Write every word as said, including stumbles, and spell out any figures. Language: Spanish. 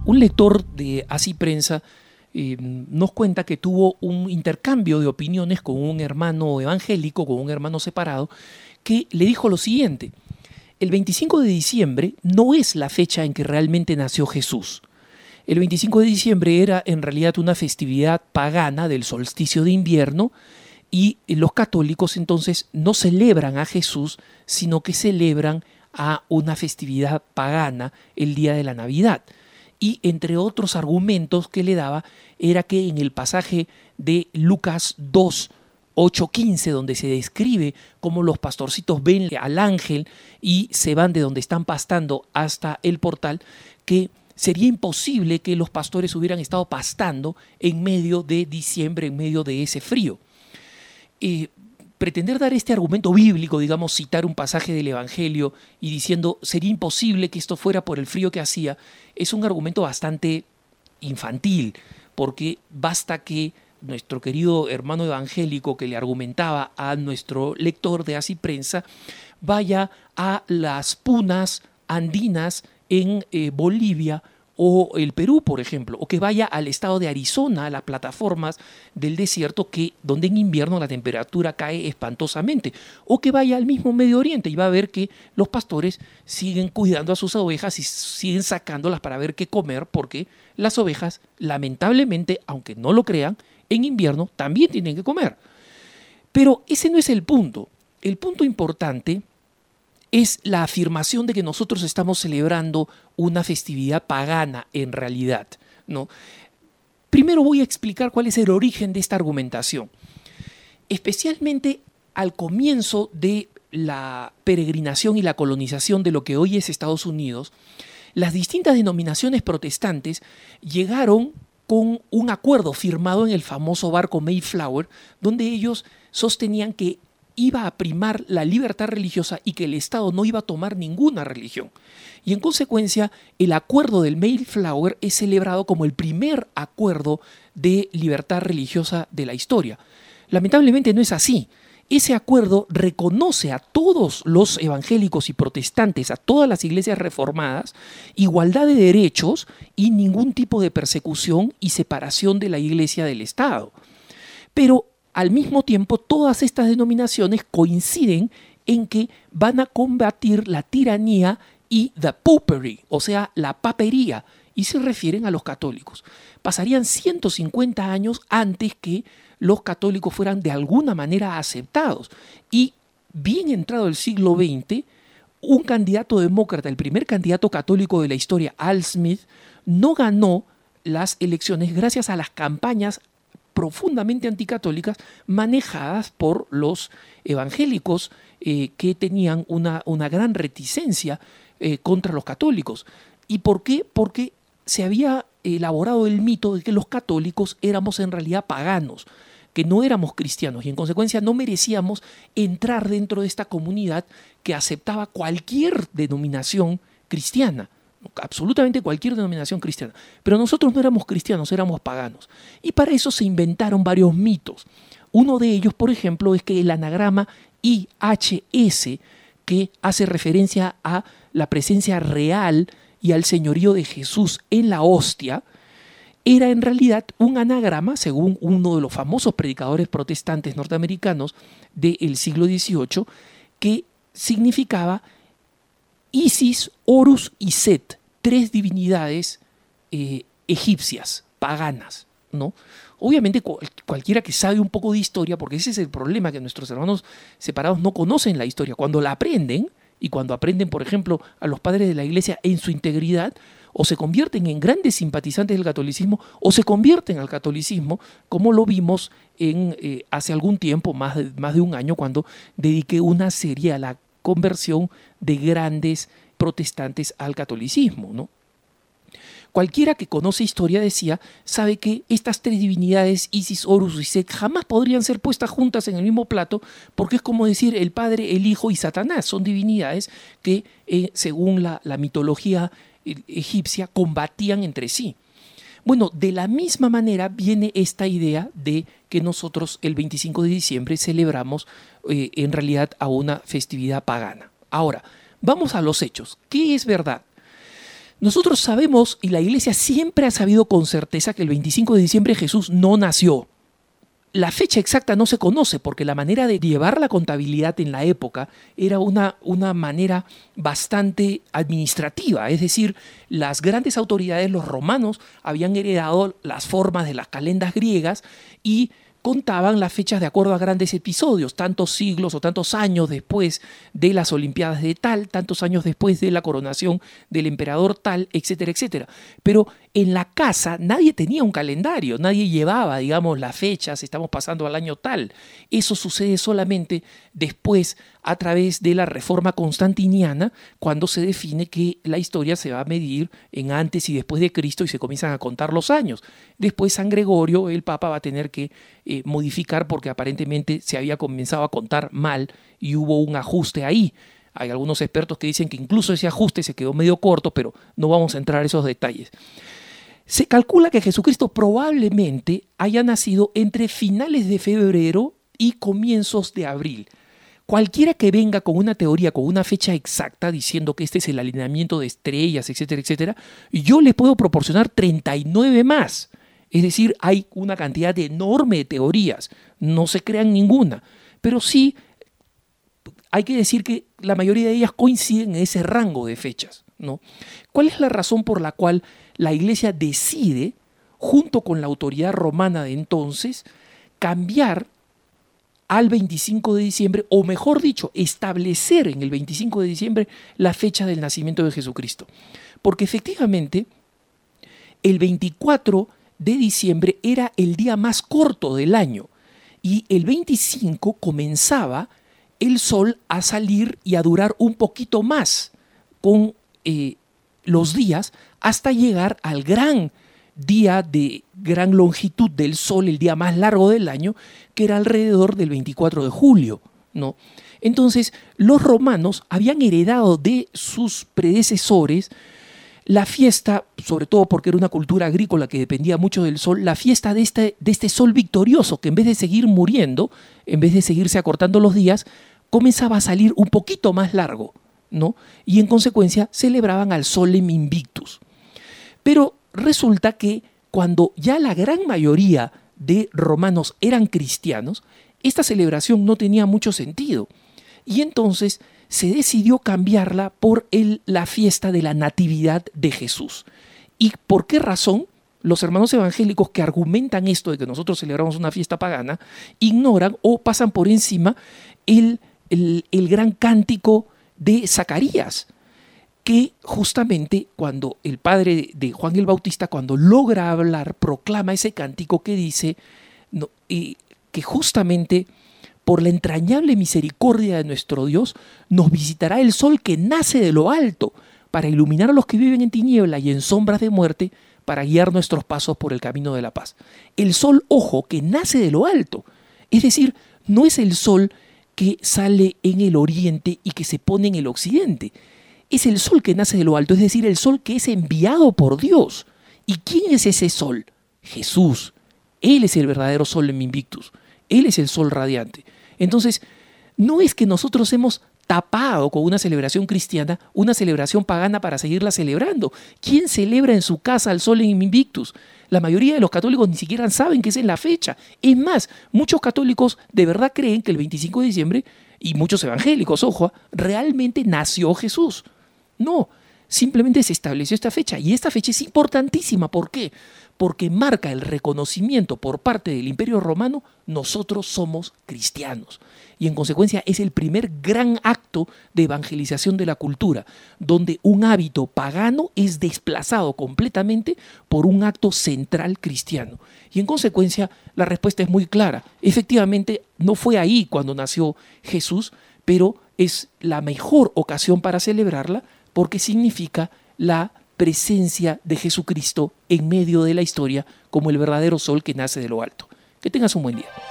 Un lector de Así Prensa eh, nos cuenta que tuvo un intercambio de opiniones con un hermano evangélico, con un hermano separado, que le dijo lo siguiente: el veinticinco de diciembre no es la fecha en que realmente nació Jesús. El veinticinco de diciembre era en realidad una festividad pagana del solsticio de invierno, y los católicos entonces no celebran a Jesús, sino que celebran a una festividad pagana el día de la Navidad. Y entre otros argumentos que le daba era que en el pasaje de Lucas dos, ocho, quince, donde se describe cómo los pastorcitos ven al ángel y se van de donde están pastando hasta el portal, que sería imposible que los pastores hubieran estado pastando en medio de diciembre, en medio de ese frío. Eh, pretender dar este argumento bíblico, digamos, citar un pasaje del Evangelio y diciendo sería imposible que esto fuera por el frío que hacía, es un argumento bastante infantil, porque basta que nuestro querido hermano evangélico que le argumentaba a nuestro lector de Así Prensa vaya a las punas andinas en eh, Bolivia o el Perú, por ejemplo, o que vaya al estado de Arizona, a las plataformas del desierto, que, donde en invierno la temperatura cae espantosamente, o que vaya al mismo Medio Oriente y va a ver que los pastores siguen cuidando a sus ovejas y siguen sacándolas para ver qué comer, porque las ovejas, lamentablemente, aunque no lo crean, en invierno también tienen que comer. Pero ese no es el punto. El punto importante es la afirmación de que nosotros estamos celebrando una festividad pagana en realidad, ¿no? Primero voy a explicar cuál es el origen de esta argumentación. Especialmente al comienzo de la peregrinación y la colonización de lo que hoy es Estados Unidos, las distintas denominaciones protestantes llegaron con un acuerdo firmado en el famoso barco Mayflower, donde ellos sostenían que iba a primar la libertad religiosa y que el Estado no iba a tomar ninguna religión. Y en consecuencia, el acuerdo del Mayflower es celebrado como el primer acuerdo de libertad religiosa de la historia. Lamentablemente no es así. Ese acuerdo reconoce a todos los evangélicos y protestantes, a todas las iglesias reformadas, igualdad de derechos y ningún tipo de persecución y separación de la iglesia del Estado. Pero al mismo tiempo, todas estas denominaciones coinciden en que van a combatir la tiranía y the popery, o sea, la papería, y se refieren a los católicos. Pasarían ciento cincuenta años antes que los católicos fueran de alguna manera aceptados. Y bien entrado el siglo veinte, un candidato demócrata, el primer candidato católico de la historia, Al Smith, no ganó las elecciones gracias a las campañas profundamente anticatólicas manejadas por los evangélicos eh, que tenían una, una gran reticencia eh, contra los católicos. ¿Y por qué? Porque se había elaborado el mito de que los católicos éramos en realidad paganos, que no éramos cristianos y en consecuencia no merecíamos entrar dentro de esta comunidad que aceptaba cualquier denominación cristiana. Absolutamente cualquier denominación cristiana. Pero nosotros no éramos cristianos, éramos paganos. Y para eso se inventaron varios mitos. Uno de ellos, por ejemplo, es que el anagrama I H S, que hace referencia a la presencia real y al señorío de Jesús en la hostia, era en realidad un anagrama, según uno de los famosos predicadores protestantes norteamericanos del siglo dieciocho, que significaba Isis, Horus y Set, tres divinidades eh, egipcias, paganas, ¿no? Obviamente cual, cualquiera que sabe un poco de historia, porque ese es el problema, que nuestros hermanos separados no conocen la historia. Cuando la aprenden, y cuando aprenden, por ejemplo, a los padres de la iglesia en su integridad, o se convierten en grandes simpatizantes del catolicismo, o se convierten al catolicismo, como lo vimos en, eh, hace algún tiempo, más de, más de un año, cuando dediqué una serie a la conversión de grandes protestantes al catolicismo, ¿no? Cualquiera que conoce historia, decía, sabe que estas tres divinidades, Isis, Horus y Set, jamás podrían ser puestas juntas en el mismo plato, porque es como decir el Padre, el Hijo y Satanás. Son divinidades que, eh, según la, la mitología egipcia, combatían entre sí. Bueno, de la misma manera viene esta idea de que nosotros el veinticinco de diciembre celebramos eh, en realidad a una festividad pagana. Ahora, vamos a los hechos. ¿Qué es verdad? Nosotros sabemos, y la Iglesia siempre ha sabido con certeza, que el veinticinco de diciembre Jesús no nació. La fecha exacta no se conoce porque la manera de llevar la contabilidad en la época era una, una manera bastante administrativa. Es decir, las grandes autoridades, los romanos, habían heredado las formas de las calendas griegas y contaban las fechas de acuerdo a grandes episodios, tantos siglos o tantos años después de las Olimpiadas de tal, tantos años después de la coronación del emperador tal, etcétera, etcétera. Pero en la casa nadie tenía un calendario, nadie llevaba, digamos, las fechas, estamos pasando al año tal. Eso sucede solamente después a través de la reforma constantiniana, cuando se define que la historia se va a medir en antes y después de Cristo y se comienzan a contar los años. Después San Gregorio, el Papa, va a tener que eh, modificar porque aparentemente se había comenzado a contar mal y hubo un ajuste ahí. Hay algunos expertos que dicen que incluso ese ajuste se quedó medio corto, pero no vamos a entrar en esos detalles. Se calcula que Jesucristo probablemente haya nacido entre finales de febrero y comienzos de abril. Cualquiera que venga con una teoría, con una fecha exacta, diciendo que este es el alineamiento de estrellas, etcétera, etcétera, yo les puedo proporcionar treinta y nueve más. Es decir, hay una cantidad enorme de teorías, no se crean ninguna, pero sí hay que decir que la mayoría de ellas coinciden en ese rango de fechas, ¿no? ¿Cuál es la razón por la cual la Iglesia decide, junto con la autoridad romana de entonces, cambiar al veinticinco de diciembre, o mejor dicho, establecer en el veinticinco de diciembre la fecha del nacimiento de Jesucristo? Porque efectivamente, el veinticuatro de diciembre era el día más corto del año y el veinticinco comenzaba el sol a salir y a durar un poquito más con eh, los días hasta llegar al gran día de gran longitud del sol, el día más largo del año, que era alrededor del veinticuatro de julio, ¿no? Entonces, los romanos habían heredado de sus predecesores la fiesta, sobre todo porque era una cultura agrícola que dependía mucho del sol, la fiesta de este, de este sol victorioso, que en vez de seguir muriendo, en vez de seguirse acortando los días, comenzaba a salir un poquito más largo, ¿no? Y en consecuencia celebraban al Solem Invictus. Pero resulta que cuando ya la gran mayoría de romanos eran cristianos, esta celebración no tenía mucho sentido. Y entonces se decidió cambiarla por el, la fiesta de la Natividad de Jesús. ¿Y por qué razón? Los hermanos evangélicos que argumentan esto de que nosotros celebramos una fiesta pagana, ignoran o pasan por encima el, el, el gran cántico de Zacarías, que justamente cuando el padre de Juan el Bautista, cuando logra hablar, proclama ese cántico que dice no, eh, que justamente por la entrañable misericordia de nuestro Dios nos visitará el sol que nace de lo alto para iluminar a los que viven en tiniebla y en sombras de muerte, para guiar nuestros pasos por el camino de la paz. El sol, ojo, que nace de lo alto. Es decir, no es el sol que sale en el oriente y que se pone en el occidente. Es el sol que nace de lo alto, es decir, el sol que es enviado por Dios. ¿Y quién es ese sol? Jesús. Él es el verdadero Solem Invictus. Él es el sol radiante. Entonces, no es que nosotros hemos tapado con una celebración cristiana una celebración pagana para seguirla celebrando. ¿Quién celebra en su casa al Solem Invictus? La mayoría de los católicos ni siquiera saben que esa es la fecha. Es más, muchos católicos de verdad creen que el veinticinco de diciembre, y muchos evangélicos, ojo, realmente nació Jesús. No, simplemente se estableció esta fecha. Y esta fecha es importantísima. ¿Por qué? Porque marca el reconocimiento por parte del Imperio Romano: nosotros somos cristianos. Y en consecuencia es el primer gran acto de evangelización de la cultura, donde un hábito pagano es desplazado completamente por un acto central cristiano. Y en consecuencia la respuesta es muy clara. Efectivamente no fue ahí cuando nació Jesús, pero es la mejor ocasión para celebrarla porque significa la presencia de Jesucristo en medio de la historia como el verdadero sol que nace de lo alto. Que tengas un buen día.